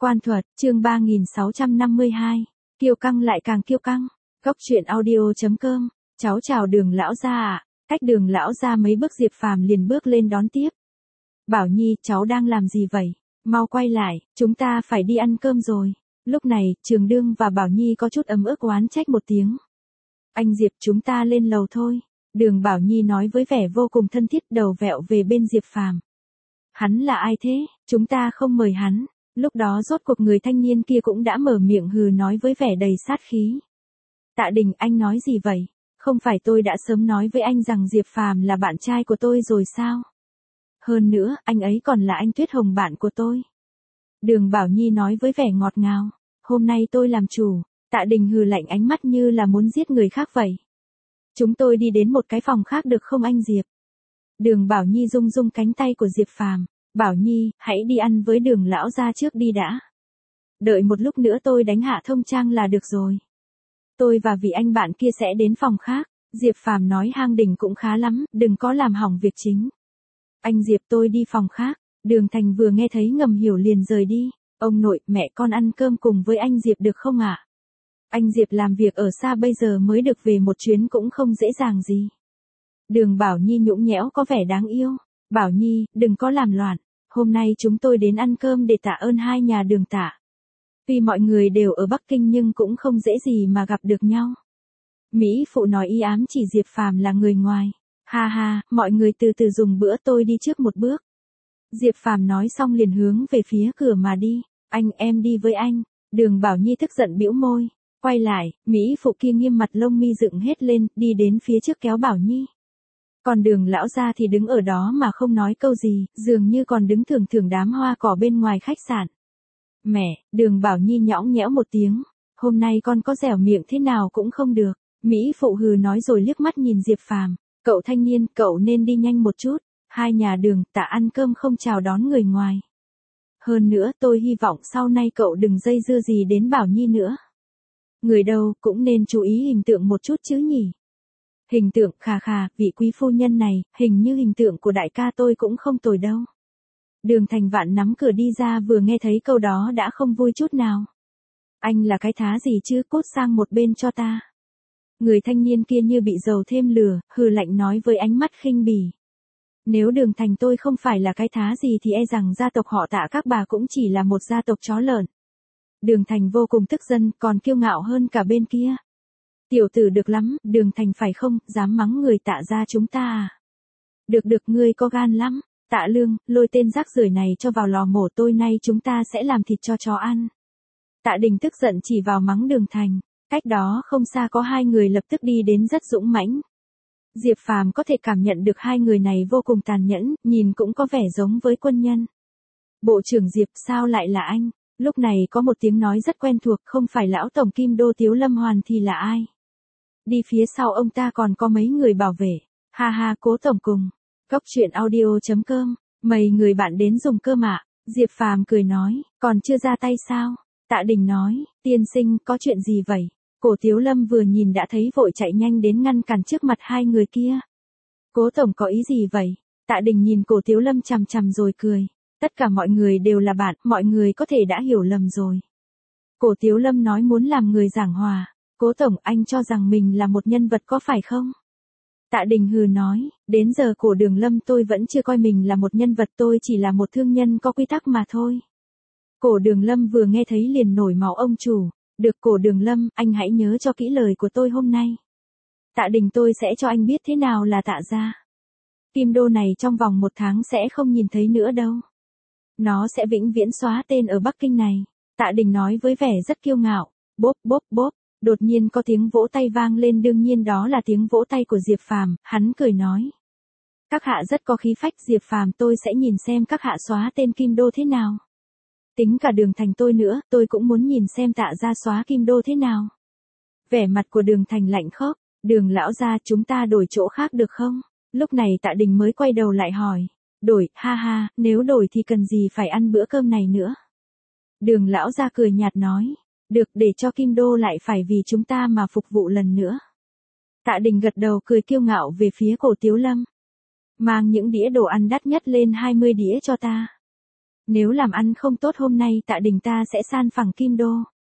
Quan thuật, chương 3652. Kiêu căng lại càng kiêu căng. Góc truyện audio.com. Cháu chào Đường lão gia ạ. Cách Đường lão gia mấy bước Diệp Phàm liền bước lên đón tiếp. Bảo Nhi, cháu đang làm gì vậy? Mau quay lại, chúng ta phải đi ăn cơm rồi. Lúc này, Trường Đương và Bảo Nhi có chút ấm ức oán trách một tiếng. Anh Diệp, chúng ta lên lầu thôi. Đường Bảo Nhi nói với vẻ vô cùng thân thiết, đầu vẹo về bên Diệp Phàm. Hắn là ai thế? Chúng ta không mời hắn. Lúc đó rốt cuộc người thanh niên kia cũng đã mở miệng hừ nói với vẻ đầy sát khí. Tạ Đình, anh nói gì vậy? Không phải tôi đã sớm nói với anh rằng Diệp Phàm là bạn trai của tôi rồi sao? Hơn nữa, anh ấy còn là anh Tuyết Hồng bạn của tôi. Đường Bảo Nhi nói với vẻ ngọt ngào. Hôm nay tôi làm chủ. Tạ Đình hừ lạnh, ánh mắt như là muốn giết người khác vậy. Chúng tôi đi đến một cái phòng khác được không anh Diệp? Đường Bảo Nhi rung rung cánh tay của Diệp Phàm. Bảo Nhi, hãy đi ăn với Đường lão gia trước đi đã. Đợi một lúc nữa tôi đánh hạ thông trang là được rồi. Tôi và vị anh bạn kia sẽ đến phòng khác. Diệp Phàm nói hang đỉnh cũng khá lắm, đừng có làm hỏng việc chính. Anh Diệp, tôi đi phòng khác. Đường Thành vừa nghe thấy ngầm hiểu liền rời đi. Ông nội, mẹ con ăn cơm cùng với anh Diệp được không ạ? Anh Diệp làm việc ở xa bây giờ mới được về một chuyến cũng không dễ dàng gì. Đường Bảo Nhi nhũn nhẽo có vẻ đáng yêu. Bảo Nhi, đừng có làm loạn. Hôm nay chúng tôi đến ăn cơm để tạ ơn hai nhà Đường Tạ. Tuy mọi người đều ở Bắc Kinh nhưng cũng không dễ gì mà gặp được nhau. Mỹ phụ nói y ám chỉ Diệp Phàm là người ngoài. Ha ha, mọi người từ từ dùng bữa, tôi đi trước một bước. Diệp Phàm nói xong liền hướng về phía cửa mà đi. Anh, em đi với anh. Đường Bảo Nhi tức giận bĩu môi. Quay lại, Mỹ phụ kia nghiêm mặt lông mi dựng hết lên, đi đến phía trước kéo Bảo Nhi. Còn Đường lão gia thì đứng ở đó mà không nói câu gì, dường như còn đứng thưởng thưởng đám hoa cỏ bên ngoài khách sạn. Mẹ, Đường Bảo Nhi nhõng nhẽo một tiếng. Hôm nay con có dẻo miệng thế nào cũng không được. Mỹ phụ hừ nói rồi liếc mắt nhìn Diệp Phàm. Cậu thanh niên, cậu nên đi nhanh một chút. Hai nhà Đường Tạ ăn cơm không chào đón người ngoài. Hơn nữa tôi hy vọng sau này cậu đừng dây dưa gì đến Bảo Nhi nữa. Người đâu cũng nên chú ý hình tượng một chút chứ nhỉ. Hình tượng, khà khà, vị quý phu nhân này, hình như hình tượng của đại ca tôi cũng không tồi đâu. Đường Thành Vạn nắm cửa đi ra, vừa nghe thấy câu đó đã không vui chút nào. Anh là cái thá gì chứ, cút sang một bên cho ta. Người thanh niên kia như bị dầu thêm lửa, hừ lạnh nói với ánh mắt khinh bỉ. Nếu Đường Thành tôi không phải là cái thá gì thì e rằng gia tộc họ Tạ các bà cũng chỉ là một gia tộc chó lợn. Đường Thành vô cùng tức giận, còn kiêu ngạo hơn cả bên kia. Tiểu tử được lắm, Đường Thành phải không, dám mắng người Tạ gia chúng ta à? Được được, ngươi có gan lắm. Tạ Lương, lôi tên rác rưởi này cho vào lò mổ, tôi nay chúng ta sẽ làm thịt cho chó ăn. Tạ Đình tức giận chỉ vào mắng Đường Thành. Cách đó không xa có hai người lập tức đi đến rất dũng mãnh. Diệp Phàm có thể cảm nhận được hai người này vô cùng tàn nhẫn, nhìn cũng có vẻ giống với quân nhân. Bộ trưởng Diệp, sao lại là anh? Lúc này có một tiếng nói rất quen thuộc, không phải lão tổng Kim Đô Tiếu Lâm Hoàn thì là ai? Đi phía sau ông ta còn có mấy người bảo vệ. Ha ha, Cố tổng cùng. Góc truyện audio.com. Mời người bạn đến dùng cơm ạ. Diệp Phàm cười nói, còn chưa ra tay sao? Tạ Đình nói, tiên sinh, có chuyện gì vậy? Cổ Tiếu Lâm vừa nhìn đã thấy vội chạy nhanh đến ngăn cản trước mặt hai người kia. Cố tổng có ý gì vậy? Tạ Đình nhìn Cổ Tiếu Lâm chằm chằm rồi cười. Tất cả mọi người đều là bạn, mọi người có thể đã hiểu lầm rồi. Cổ Tiếu Lâm nói muốn làm người giảng hòa. Cố tổng, anh cho rằng mình là một nhân vật có phải không? Tạ Đình hừ nói, đến giờ Cổ Đường Lâm tôi vẫn chưa coi mình là một nhân vật, tôi chỉ là một thương nhân có quy tắc mà thôi. Cổ Đường Lâm vừa nghe thấy liền nổi máu ông chủ. Được Cổ Đường Lâm, anh hãy nhớ cho kỹ lời của tôi hôm nay. Tạ Đình, tôi sẽ cho anh biết thế nào là Tạ gia. Kim Đô này trong vòng 1 tháng sẽ không nhìn thấy nữa đâu. Nó sẽ vĩnh viễn xóa tên ở Bắc Kinh này. Tạ Đình nói với vẻ rất kiêu ngạo. Bốp bốp bốp. Đột nhiên có tiếng vỗ tay vang lên, đương nhiên đó là tiếng vỗ tay của Diệp Phàm. Hắn cười nói. Các hạ rất có khí phách Diệp Phàm, tôi sẽ nhìn xem các hạ xóa tên Kim Đô thế nào. Tính cả Đường Thành tôi nữa, tôi cũng muốn nhìn xem Tạ gia xóa Kim Đô thế nào. Vẻ mặt của Đường Thành lạnh khốc. Đường lão gia, chúng ta đổi chỗ khác được không? Lúc này Tạ Đình mới quay đầu lại hỏi. Đổi, ha ha, nếu đổi thì cần gì phải ăn bữa cơm này nữa. Đường lão gia cười nhạt nói. Được, để cho Kim Đô lại phải vì chúng ta mà phục vụ lần nữa. Tạ Đình gật đầu cười kiêu ngạo về phía Cổ Tiếu Lâm. Mang những đĩa đồ ăn đắt nhất lên 20 đĩa cho ta. Nếu làm ăn không tốt hôm nay Tạ Đình ta sẽ san phẳng Kim Đô.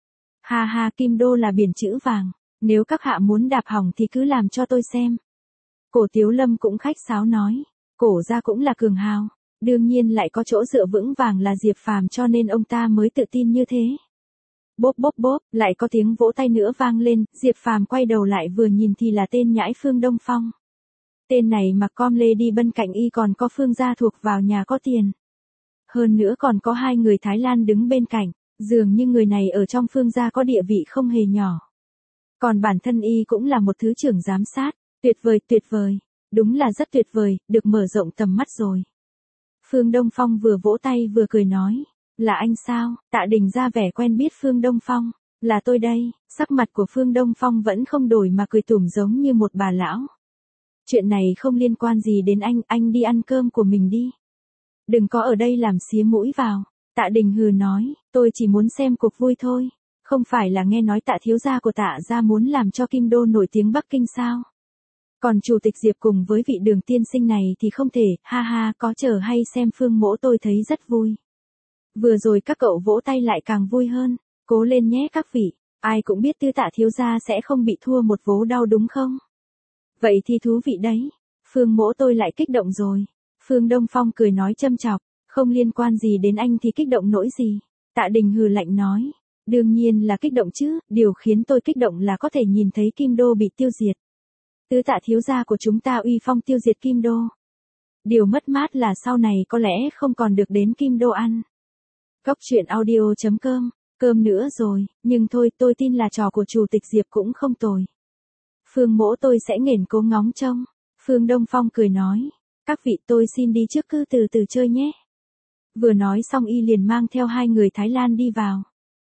Ha ha, Kim Đô là biển chữ vàng, nếu các hạ muốn đạp hỏng thì cứ làm cho tôi xem. Cổ Tiếu Lâm cũng khách sáo nói, cổ gia cũng là cường hào, đương nhiên lại có chỗ dựa vững vàng là Diệp Phàm cho nên ông ta mới tự tin như thế. Bốp bốp bốp, lại có tiếng vỗ tay nữa vang lên, Diệp Phàm quay đầu lại vừa nhìn thì là tên nhãi Phương Đông Phong. Tên này mặc com lê đi bên cạnh y còn có Phương gia thuộc vào nhà có tiền. Hơn nữa còn có hai người Thái Lan đứng bên cạnh, dường như người này ở trong Phương gia có địa vị không hề nhỏ. Còn bản thân y cũng là một thứ trưởng giám sát, tuyệt vời, đúng là rất tuyệt vời, được mở rộng tầm mắt rồi. Phương Đông Phong vừa vỗ tay vừa cười nói, là anh sao? Tạ Đình ra vẻ quen biết Phương Đông Phong, là tôi đây. Sắc mặt của Phương Đông Phong vẫn không đổi mà cười tủm giống như một bà lão. Chuyện này không liên quan gì đến anh đi ăn cơm của mình đi. Đừng có ở đây làm xía mũi vào. Tạ Đình hừ nói, tôi chỉ muốn xem cuộc vui thôi. Không phải là nghe nói Tạ thiếu gia của Tạ gia muốn làm cho Kim Đô nổi tiếng Bắc Kinh sao? Còn chủ tịch Diệp cùng với vị Đường tiên sinh này thì không thể, ha ha, có chờ hay xem Phương mỗ tôi thấy rất vui. Vừa rồi các cậu vỗ tay lại càng vui hơn, cố lên nhé các vị, ai cũng biết Tư Tạ thiếu gia sẽ không bị thua một vố đau đúng không? Vậy thì thú vị đấy, Phương mỗ tôi lại kích động rồi. Phương Đông Phong cười nói châm chọc, không liên quan gì đến anh thì kích động nỗi gì. Tạ Đình hừ lạnh nói, đương nhiên là kích động chứ, điều khiến tôi kích động là có thể nhìn thấy Kim Đô bị tiêu diệt. Tứ Tạ thiếu gia của chúng ta uy phong tiêu diệt Kim Đô. Điều mất mát là sau này có lẽ không còn được đến Kim Đô ăn. Góc truyện audio.com, cơm nữa rồi, nhưng thôi tôi tin là trò của chủ tịch Diệp cũng không tồi. Phương mỗ tôi sẽ nghển cố ngóng trông. Phương Đông Phong cười nói, các vị tôi xin đi trước cứ từ từ chơi nhé. Vừa nói xong y liền mang theo hai người Thái Lan đi vào.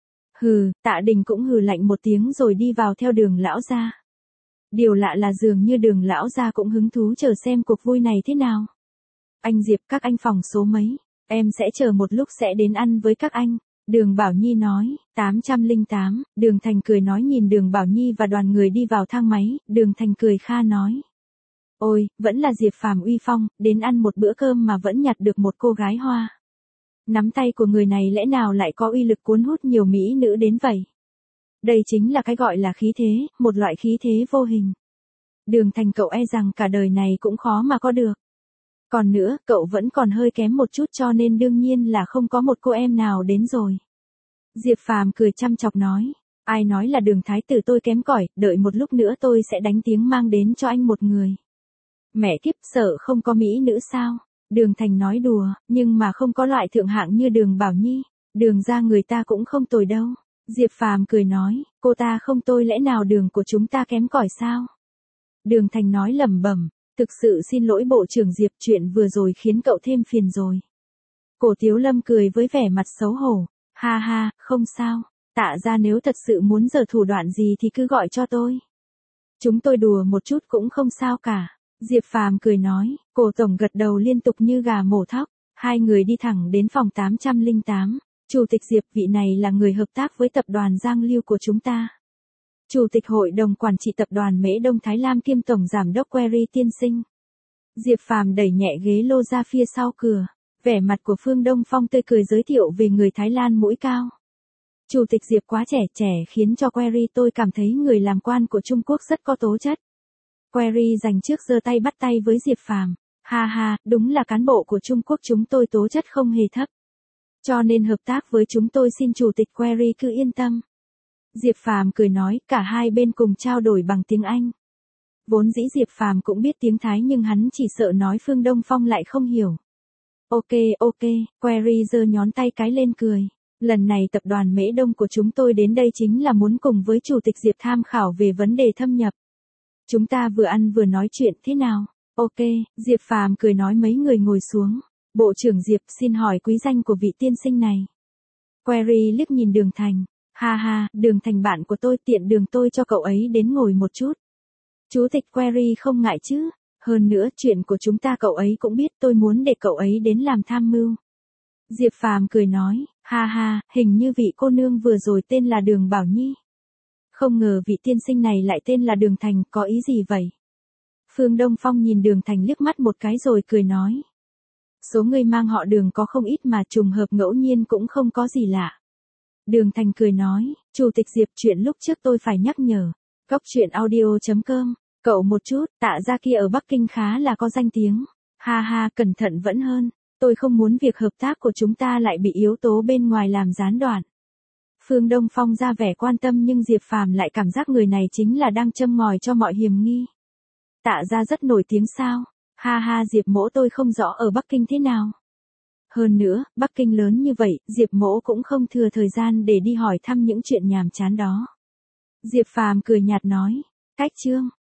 Hừ, Tạ Đình cũng hừ lạnh một tiếng rồi đi vào theo Đường lão gia. Điều lạ là dường như Đường lão gia cũng hứng thú chờ xem cuộc vui này thế nào. Anh Diệp, các anh phòng số mấy, em sẽ chờ một lúc sẽ đến ăn với các anh. Đường Bảo Nhi nói, 808, Đường Thành cười nói nhìn Đường Bảo Nhi và đoàn người đi vào thang máy, Đường Thành cười kha nói. Ôi, vẫn là Diệp Phàm uy phong, đến ăn một bữa cơm mà vẫn nhặt được một cô gái hoa. Nắm tay của người này lẽ nào lại có uy lực cuốn hút nhiều mỹ nữ đến vậy? Đây chính là cái gọi là khí thế, một loại khí thế vô hình. Đường Thành cậu e rằng cả đời này cũng khó mà có được. Còn nữa, cậu vẫn còn hơi kém một chút cho nên đương nhiên là không có một cô em nào đến rồi. Diệp Phàm cười chăm chọc nói, ai nói là Đường thái tử tôi kém cỏi, đợi một lúc nữa tôi sẽ đánh tiếng mang đến cho anh một người. Mẹ kiếp, sợ không có mỹ nữ sao? Đường Thành nói đùa, nhưng mà không có loại thượng hạng như Đường Bảo Nhi, Đường ra người ta cũng không tồi đâu. Diệp Phàm cười nói, cô ta không tôi lẽ nào đường của chúng ta kém cỏi sao? Đường Thành nói lẩm bẩm, thực sự xin lỗi bộ trưởng Diệp, chuyện vừa rồi khiến cậu thêm phiền rồi. Cổ Tiếu Lâm cười với vẻ mặt xấu hổ, ha ha, không sao, Tạ ra nếu thật sự muốn giở thủ đoạn gì thì cứ gọi cho tôi. Chúng tôi đùa một chút cũng không sao cả. Diệp Phàm cười nói, Cổ tổng gật đầu liên tục như gà mổ thóc, hai người đi thẳng đến phòng 808. Chủ tịch Diệp, vị này là người hợp tác với tập đoàn Giang Lưu của chúng ta. Chủ tịch hội đồng quản trị tập đoàn Mễ Đông Thái Lam kiêm tổng giám đốc Query tiên sinh. Diệp Phàm đẩy nhẹ ghế lô ra phía sau cửa, vẻ mặt của Phương Đông Phong tươi cười giới thiệu về người Thái Lan mũi cao. Chủ tịch Diệp quá trẻ khiến cho Query tôi cảm thấy người làm quan của Trung Quốc rất có tố chất. Query dành trước giơ tay bắt tay với Diệp Phàm, ha ha, đúng là cán bộ của Trung Quốc chúng tôi tố chất không hề thấp. Cho nên hợp tác với chúng tôi xin chủ tịch Query cứ yên tâm. Diệp Phàm cười nói, cả hai bên cùng trao đổi bằng tiếng Anh. Vốn dĩ Diệp Phàm cũng biết tiếng Thái nhưng hắn chỉ sợ nói Phương Đông Phong lại không hiểu. Ok, Query giơ nhón tay cái lên cười. Lần này tập đoàn Mễ Đông của chúng tôi đến đây chính là muốn cùng với chủ tịch Diệp tham khảo về vấn đề thâm nhập. Chúng ta vừa ăn vừa nói chuyện thế nào? Ok, Diệp Phàm cười nói mấy người ngồi xuống. Bộ trưởng Diệp xin hỏi quý danh của vị tiên sinh này. Query liếc nhìn Đường Thành. Ha ha, Đường Thành bạn của tôi tiện đường tôi cho cậu ấy đến ngồi một chút. Chủ tịch Query không ngại chứ. Hơn nữa chuyện của chúng ta cậu ấy cũng biết tôi muốn để cậu ấy đến làm tham mưu. Diệp Phàm cười nói, ha ha, hình như vị cô nương vừa rồi tên là Đường Bảo Nhi. Không ngờ vị tiên sinh này lại tên là Đường Thành, có ý gì vậy? Phương Đông Phong nhìn Đường Thành liếc mắt một cái rồi cười nói. Số người mang họ Đường có không ít mà trùng hợp ngẫu nhiên cũng không có gì lạ. Đường Thành cười nói, Chủ tịch Diệp, chuyện lúc trước tôi phải nhắc nhở. Góc truyện audio.com, cậu một chút, Tạ gia kia ở Bắc Kinh khá là có danh tiếng. Ha ha, cẩn thận vẫn hơn. Tôi không muốn việc hợp tác của chúng ta lại bị yếu tố bên ngoài làm gián đoạn. Phương Đông Phong ra vẻ quan tâm nhưng Diệp Phàm lại cảm giác người này chính là đang châm ngòi cho mọi hiểm nghi. Tạ gia rất nổi tiếng sao? Ha ha, Diệp mỗ tôi không rõ ở Bắc Kinh thế nào. Hơn nữa, Bắc Kinh lớn như vậy, Diệp mỗ cũng không thừa thời gian để đi hỏi thăm những chuyện nhàm chán đó. Diệp Phàm cười nhạt nói, cách chương.